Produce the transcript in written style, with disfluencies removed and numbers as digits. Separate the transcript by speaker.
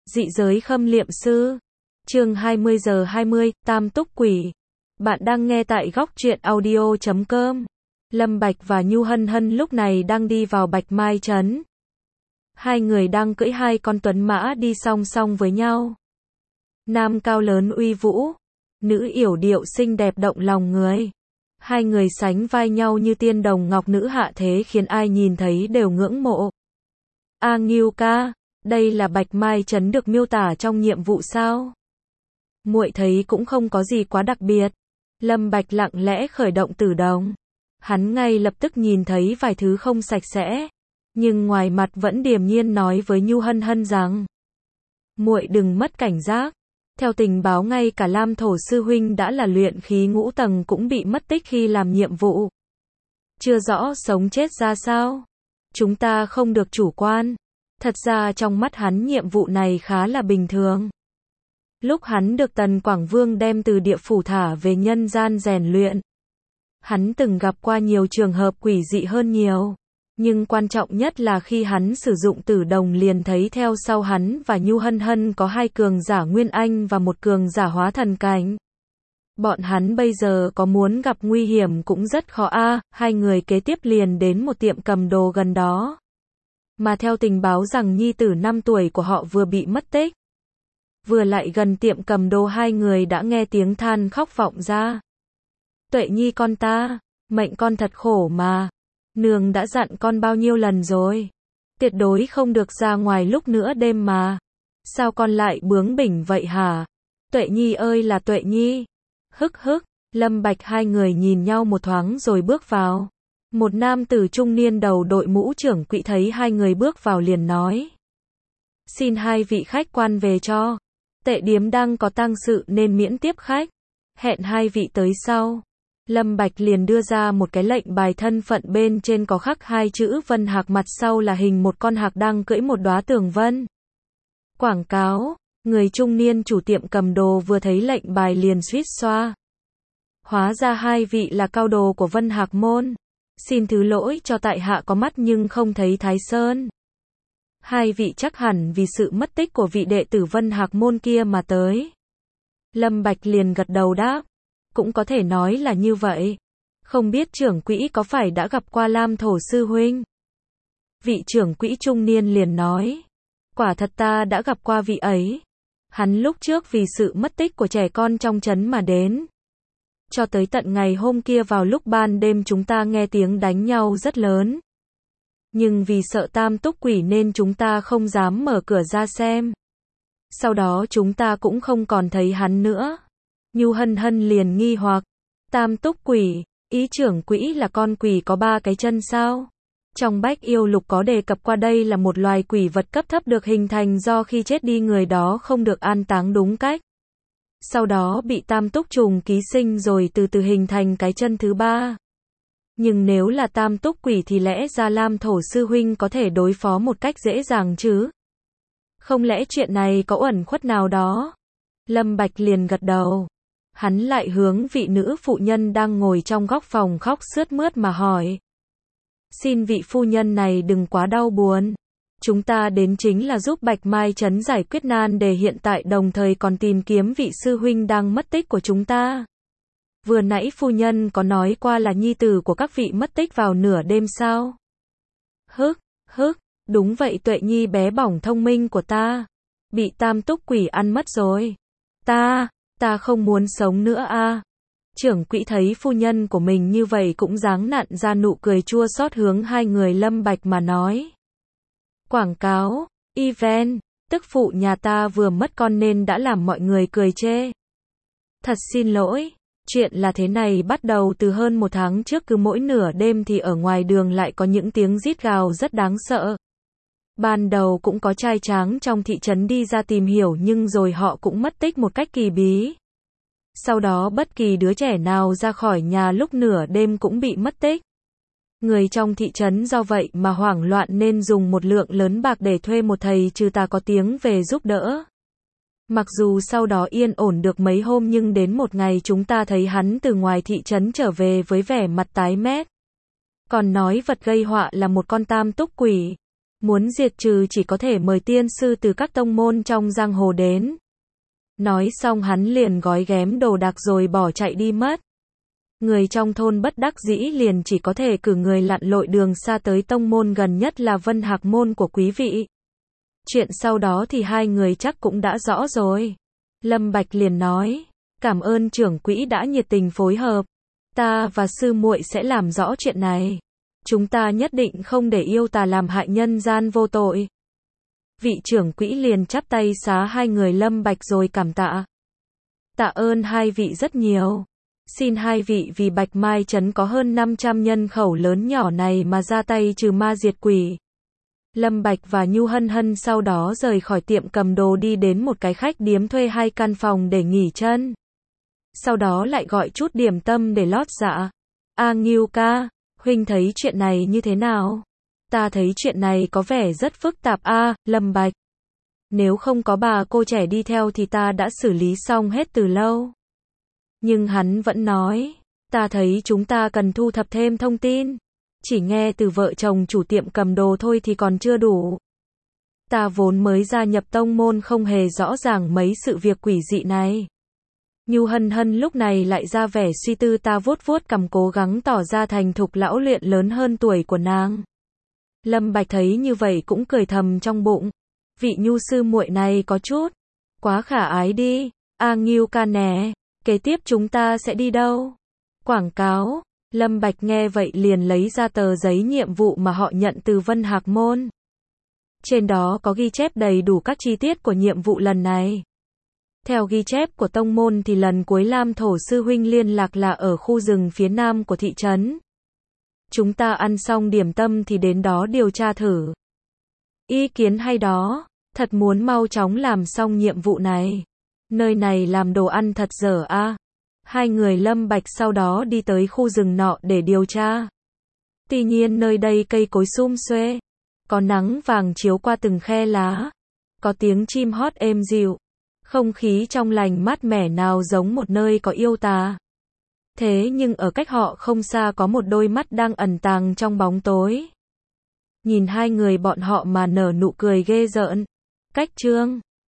Speaker 1: Dị giới khâm liệm sư. Chương 20:20, Tam Túc Quỷ. Bạn đang nghe tại góc truyện audio.com. Lâm Bạch và Nhu Hân Hân lúc này đang đi vào Bạch Mai Trấn. Hai người đang cưỡi hai con tuấn mã đi song song với nhau. Nam cao lớn uy vũ, nữ yểu điệu xinh đẹp động lòng người. Hai người sánh vai nhau như tiên đồng ngọc nữ hạ thế khiến ai nhìn thấy đều ngưỡng mộ. A Ngưu ca, đây là Bạch Mai Trấn được miêu tả trong nhiệm vụ sao? Muội thấy cũng không có gì quá đặc biệt. Lâm Bạch lặng lẽ khởi động tử đồng. Hắn ngay lập tức nhìn thấy vài thứ không sạch sẽ, nhưng ngoài mặt vẫn điềm nhiên nói với Nhu Hân Hân rằng: "Muội đừng mất cảnh giác. Theo tình báo ngay cả Lam Thổ sư huynh đã là luyện khí ngũ tầng cũng bị mất tích khi làm nhiệm vụ. Chưa rõ sống chết ra sao. Chúng ta không được chủ quan." Thật ra trong mắt hắn nhiệm vụ này khá là bình thường. Lúc hắn được Tần Quảng Vương đem từ địa phủ thả về nhân gian rèn luyện, hắn từng gặp qua nhiều trường hợp quỷ dị hơn nhiều. Nhưng quan trọng nhất là khi hắn sử dụng tử đồng liền thấy theo sau hắn và Nhu Hân Hân có hai cường giả Nguyên Anh và một cường giả hóa thần cảnh. Bọn hắn bây giờ có muốn gặp nguy hiểm cũng rất khó a. Hai người kế tiếp liền đến một tiệm cầm đồ gần đó. Mà theo tình báo rằng nhi tử 5 tuổi của họ vừa bị mất tích. Vừa lại gần tiệm cầm đồ hai người đã nghe tiếng than khóc vọng ra. "Tuệ nhi con ta, mệnh con thật khổ mà. Nương đã dặn con bao nhiêu lần rồi. Tuyệt đối không được ra ngoài lúc nửa đêm mà. Sao con lại bướng bỉnh vậy hả? Tuệ nhi ơi là Tuệ nhi." Hức hức, Lâm Bạch hai người nhìn nhau một thoáng rồi bước vào. Một nam tử trung niên đầu đội mũ trưởng quỹ thấy hai người bước vào liền nói: "Xin hai vị khách quan về cho. Tệ điếm đang có tang sự nên miễn tiếp khách. Hẹn hai vị tới sau." Lâm Bạch liền đưa ra một cái lệnh bài thân phận bên trên có khắc hai chữ Vân Hạc, mặt sau là hình một con hạc đang cưỡi một đóa tường vân. Quảng cáo. Người trung niên chủ tiệm cầm đồ vừa thấy lệnh bài liền suýt xoa. Hóa ra hai vị là cao đồ của Vân Hạc môn. Xin thứ lỗi cho tại hạ có mắt nhưng không thấy Thái Sơn. Hai vị chắc hẳn vì sự mất tích của vị đệ tử Vân Hạc môn kia mà tới. Lâm Bạch liền gật đầu đáp: "Cũng có thể nói là như vậy. Không biết trưởng quỹ có phải đã gặp qua Lam Thổ sư huynh?" Vị trưởng quỹ trung niên liền nói: "Quả thật ta đã gặp qua vị ấy. Hắn lúc trước vì sự mất tích của trẻ con trong trấn mà đến. Cho tới tận ngày hôm kia vào lúc ban đêm chúng ta nghe tiếng đánh nhau rất lớn. Nhưng vì sợ Tam Túc Quỷ nên chúng ta không dám mở cửa ra xem. Sau đó chúng ta cũng không còn thấy hắn nữa." Nhu Hân Hân liền nghi hoặc: "Tam Túc Quỷ, ý trưởng quỹ là con quỷ có 3 cái chân sao? Trong Bách Yêu Lục có đề cập qua đây là một loài quỷ vật cấp thấp được hình thành do khi chết đi người đó không được an táng đúng cách. Sau đó bị Tam Túc trùng ký sinh rồi từ từ hình thành cái chân thứ 3. Nhưng nếu là Tam Túc Quỷ thì lẽ ra Lam Thổ sư huynh có thể đối phó một cách dễ dàng chứ? Không lẽ chuyện này có uẩn khuất nào đó?" Lâm Bạch liền gật đầu. Hắn lại hướng vị nữ phụ nhân đang ngồi trong góc phòng khóc sướt mướt mà hỏi: "Xin vị phu nhân này đừng quá đau buồn. Chúng ta đến chính là giúp Bạch Mai Trấn giải quyết nan đề hiện tại, đồng thời còn tìm kiếm vị sư huynh đang mất tích của chúng ta. Vừa nãy phu nhân có nói qua là nhi tử của các vị mất tích vào nửa đêm sao?" Hức, hức, đúng vậy, Tuệ nhi bé bỏng thông minh của ta. Bị Tam Túc Quỷ ăn mất rồi. Ta không muốn sống nữa a. Trưởng quỹ thấy phu nhân của mình như vậy cũng giáng nặn ra nụ cười chua xót hướng hai người Lâm Bạch mà nói: "Quảng cáo, event, tức phụ nhà ta vừa mất con nên đã làm mọi người cười chê. Thật xin lỗi, chuyện là thế này, bắt đầu từ hơn 1 tháng trước cứ mỗi nửa đêm thì ở ngoài đường lại có những tiếng rít gào rất đáng sợ. Ban đầu cũng có trai tráng trong thị trấn đi ra tìm hiểu nhưng rồi họ cũng mất tích một cách kỳ bí. Sau đó bất kỳ đứa trẻ nào ra khỏi nhà lúc nửa đêm cũng bị mất tích. Người trong thị trấn do vậy mà hoảng loạn nên dùng một lượng lớn bạc để thuê một thầy trừ tà có tiếng về giúp đỡ. Mặc dù sau đó yên ổn được mấy hôm nhưng đến một ngày chúng ta thấy hắn từ ngoài thị trấn trở về với vẻ mặt tái mét. Còn nói vật gây họa là một con Tam Túc Quỷ. Muốn diệt trừ chỉ có thể mời tiên sư từ các tông môn trong giang hồ đến. Nói xong hắn liền gói ghém đồ đạc rồi bỏ chạy đi mất. Người trong thôn bất đắc dĩ liền chỉ có thể cử người lặn lội đường xa tới tông môn gần nhất là Vân Hạc môn của quý vị. Chuyện sau đó thì hai người chắc cũng đã rõ rồi. Lâm Bạch liền nói, cảm ơn trưởng quỹ đã nhiệt tình phối hợp. Ta và sư muội sẽ làm rõ chuyện này. Chúng ta nhất định không để yêu tà làm hại nhân gian vô tội. Vị trưởng quỹ liền chắp tay xá hai người Lâm Bạch rồi cảm tạ. Tạ ơn hai vị rất nhiều. Xin hai vị vì Bạch Mai Trấn có hơn 500 nhân khẩu lớn nhỏ này mà ra tay trừ ma diệt quỷ. Lâm Bạch và Nhu Hân Hân sau đó rời khỏi tiệm cầm đồ đi đến một cái khách điếm thuê 2 căn phòng để nghỉ chân. Sau đó lại gọi chút điểm tâm để lót dạ. Ngưu ca, huynh thấy chuyện này như thế nào? Ta thấy chuyện này có vẻ rất phức tạp Lâm Bạch. Nếu không có bà cô trẻ đi theo thì ta đã xử lý xong hết từ lâu. Nhưng hắn vẫn nói, ta thấy chúng ta cần thu thập thêm thông tin. Chỉ nghe từ vợ chồng chủ tiệm cầm đồ thôi thì còn chưa đủ. Ta vốn mới gia nhập tông môn không hề rõ ràng mấy sự việc quỷ dị này. Nhu Hân Hân lúc này lại ra vẻ suy tư, ta vuốt vuốt cằm cố gắng tỏ ra thành thục lão luyện lớn hơn tuổi của nàng. Lâm Bạch thấy như vậy cũng cười thầm trong bụng. Vị Nhu sư muội này có chút quá khả ái đi. Ngưu ca nè, kế tiếp chúng ta sẽ đi đâu? Quảng cáo. Lâm Bạch nghe vậy liền lấy ra tờ giấy nhiệm vụ mà họ nhận từ Vân Hạc môn. Trên đó có ghi chép đầy đủ các chi tiết của nhiệm vụ lần này. Theo ghi chép của tông môn thì lần cuối Lam Thổ sư huynh liên lạc là ở khu rừng phía nam của thị trấn. Chúng ta ăn xong điểm tâm thì đến đó điều tra thử. Ý kiến hay đó, thật muốn mau chóng làm xong nhiệm vụ này. Nơi này làm đồ ăn thật dở Hai người Lâm Bạch sau đó đi tới khu rừng nọ để điều tra. Tuy nhiên nơi đây cây cối sum xuê, có nắng vàng chiếu qua từng khe lá, có tiếng chim hót êm dịu, không khí trong lành mát mẻ nào giống một nơi có yêu tà. Thế nhưng ở cách họ không xa có một đôi mắt đang ẩn tàng trong bóng tối. Nhìn hai người bọn họ mà nở nụ cười ghê rợn. Cách chương